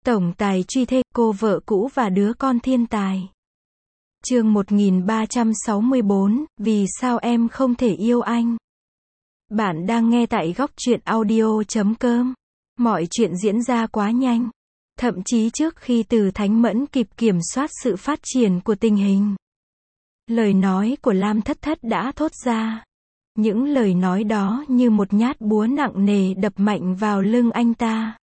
Tổng tài truy thê, cô vợ cũ và đứa con thiên tài. Chương 1364, vì sao em không thể yêu anh? Bạn đang nghe tại góc truyện audio.com. Mọi chuyện diễn ra quá nhanh. Thậm chí trước khi Từ Thánh Mẫn kịp kiểm soát sự phát triển của tình hình. Lời nói của Lam Thất Thất đã thốt ra. Những lời nói đó như một nhát búa nặng nề đập mạnh vào lưng anh ta.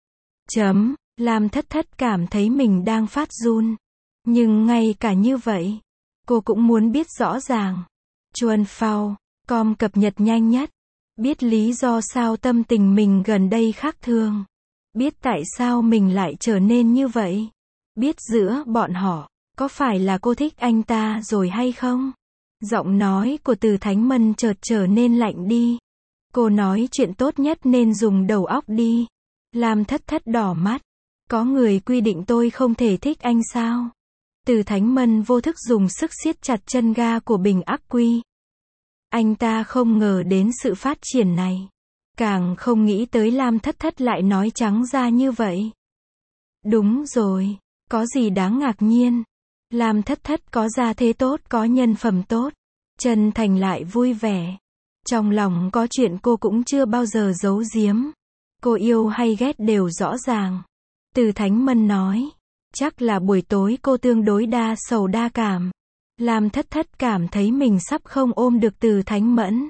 Lam Thất Thất cảm thấy mình đang phát run. Nhưng ngay cả như vậy, cô cũng muốn biết rõ ràng. Chuan Phao, com cập nhật nhanh nhất. Biết lý do sao tâm tình mình gần đây khác thường. Biết tại sao mình lại trở nên như vậy. Biết giữa bọn họ, có phải là cô thích anh ta rồi hay không? Giọng nói của Từ Thánh Mân chợt trở nên lạnh đi. Cô nói chuyện tốt nhất nên dùng đầu óc đi. Lam Thất Thất đỏ mắt. Có người quy định tôi không thể thích anh sao? Từ Thánh Mân vô thức dùng sức siết chặt chân ga của bình ắc quy. Anh ta không ngờ đến sự phát triển này. Càng không nghĩ tới Lam Thất Thất lại nói trắng ra như vậy. Đúng rồi, có gì đáng ngạc nhiên. Lam Thất Thất có gia thế tốt, có nhân phẩm tốt. Chân thành lại vui vẻ. Trong lòng có chuyện cô cũng chưa bao giờ giấu giếm. Cô yêu hay ghét đều rõ ràng. Từ Thánh Mân nói. Chắc là buổi tối cô tương đối đa sầu đa cảm. Lam Thất Thất cảm thấy mình sắp không ôm được Từ Thánh Mẫn.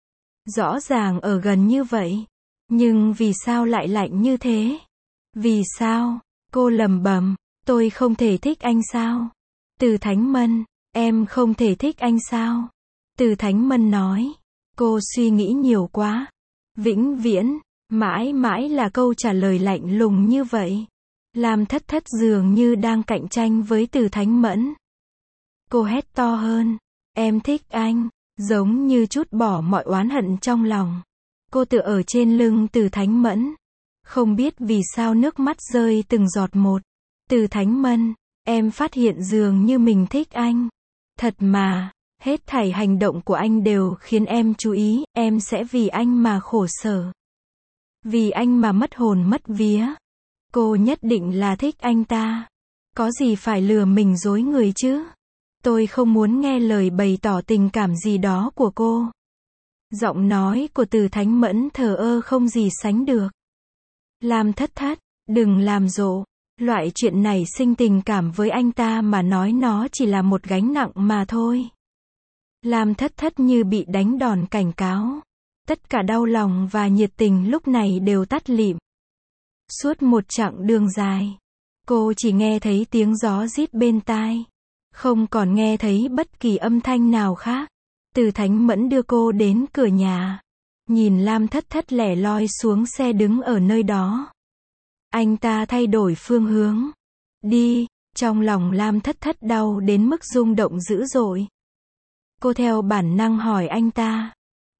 Rõ ràng ở gần như vậy. Nhưng vì sao lại lạnh như thế? Vì sao? Cô lẩm bẩm. Tôi không thể thích anh sao? Từ Thánh Mân. Em không thể thích anh sao? Từ Thánh Mân nói. Cô suy nghĩ nhiều quá. Vĩnh viễn. Mãi mãi là câu trả lời lạnh lùng như vậy. Lam Thất Thất dường như đang cạnh tranh với Từ Thánh Mẫn. Cô hét to hơn. Em thích anh. Giống như trút bỏ mọi oán hận trong lòng. Cô tựa ở trên lưng Từ Thánh Mẫn. Không biết vì sao nước mắt rơi từng giọt một. Từ Thánh Mân. Em phát hiện dường như mình thích anh. Thật mà. Hết thảy hành động của anh đều khiến em chú ý. Em sẽ vì anh mà khổ sở. Vì anh mà mất hồn mất vía. Cô nhất định là thích anh ta. Có gì phải lừa mình dối người chứ? Tôi không muốn nghe lời bày tỏ tình cảm gì đó của cô. Giọng nói của Từ Thánh Mẫn thờ ơ không gì sánh được. Lam Thất Thất, đừng làm rộ. Loại chuyện này sinh tình cảm với anh ta mà nói nó chỉ là một gánh nặng mà thôi. Lam Thất Thất như bị đánh đòn cảnh cáo. Tất cả đau lòng và nhiệt tình lúc này đều tắt lịm. Suốt một chặng đường dài, cô chỉ nghe thấy tiếng gió rít bên tai. Không còn nghe thấy bất kỳ âm thanh nào khác. Từ Thánh Mẫn đưa cô đến cửa nhà. Nhìn Lam Thất Thất lẻ loi xuống xe đứng ở nơi đó. Anh ta thay đổi phương hướng. Đi, trong lòng Lam Thất Thất đau đến mức rung động dữ dội. Cô theo bản năng hỏi anh ta.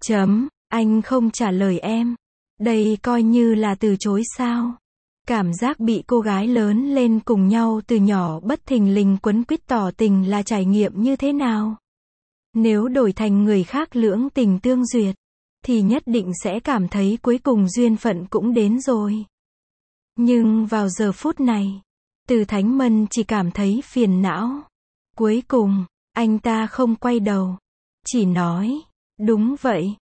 Anh không trả lời em. Đây coi như là từ chối sao? Cảm giác bị cô gái lớn lên cùng nhau từ nhỏ bất thình lình quấn quýt tỏ tình là trải nghiệm như thế nào? Nếu đổi thành người khác lưỡng tình tương duyệt, thì nhất định sẽ cảm thấy cuối cùng duyên phận cũng đến rồi. Nhưng vào giờ phút này, Từ Thánh Mân chỉ cảm thấy phiền não. Cuối cùng, anh ta không quay đầu. Chỉ nói, đúng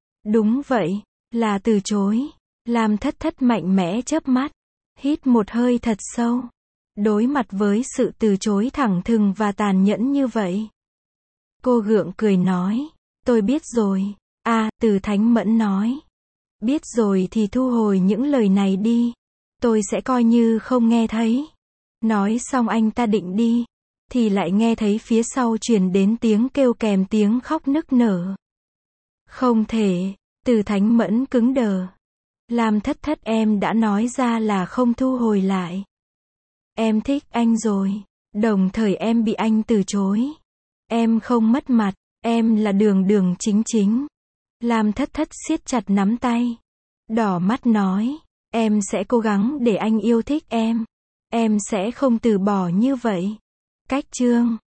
vậy, là từ chối. Lam Thất Thất mạnh mẽ chớp mắt. Hít một hơi thật sâu. Đối mặt với sự từ chối thẳng thừng và tàn nhẫn như vậy. Cô gượng cười nói. Tôi biết rồi. Từ Thánh Mẫn nói. Biết rồi thì thu hồi những lời này đi. Tôi sẽ coi như không nghe thấy. Nói xong anh ta định đi. Thì lại nghe thấy phía sau truyền đến tiếng kêu kèm tiếng khóc nức nở. Không thể. Từ Thánh Mẫn cứng đờ. Lam Thất Thất, em đã nói ra là không thu hồi lại. Em thích anh rồi. Đồng thời em bị anh từ chối. Em không mất mặt. Em là đường chính chính. Lam Thất Thất siết chặt nắm tay. Đỏ mắt nói. Em sẽ cố gắng để anh yêu thích em. Em sẽ không từ bỏ như vậy. Cách chương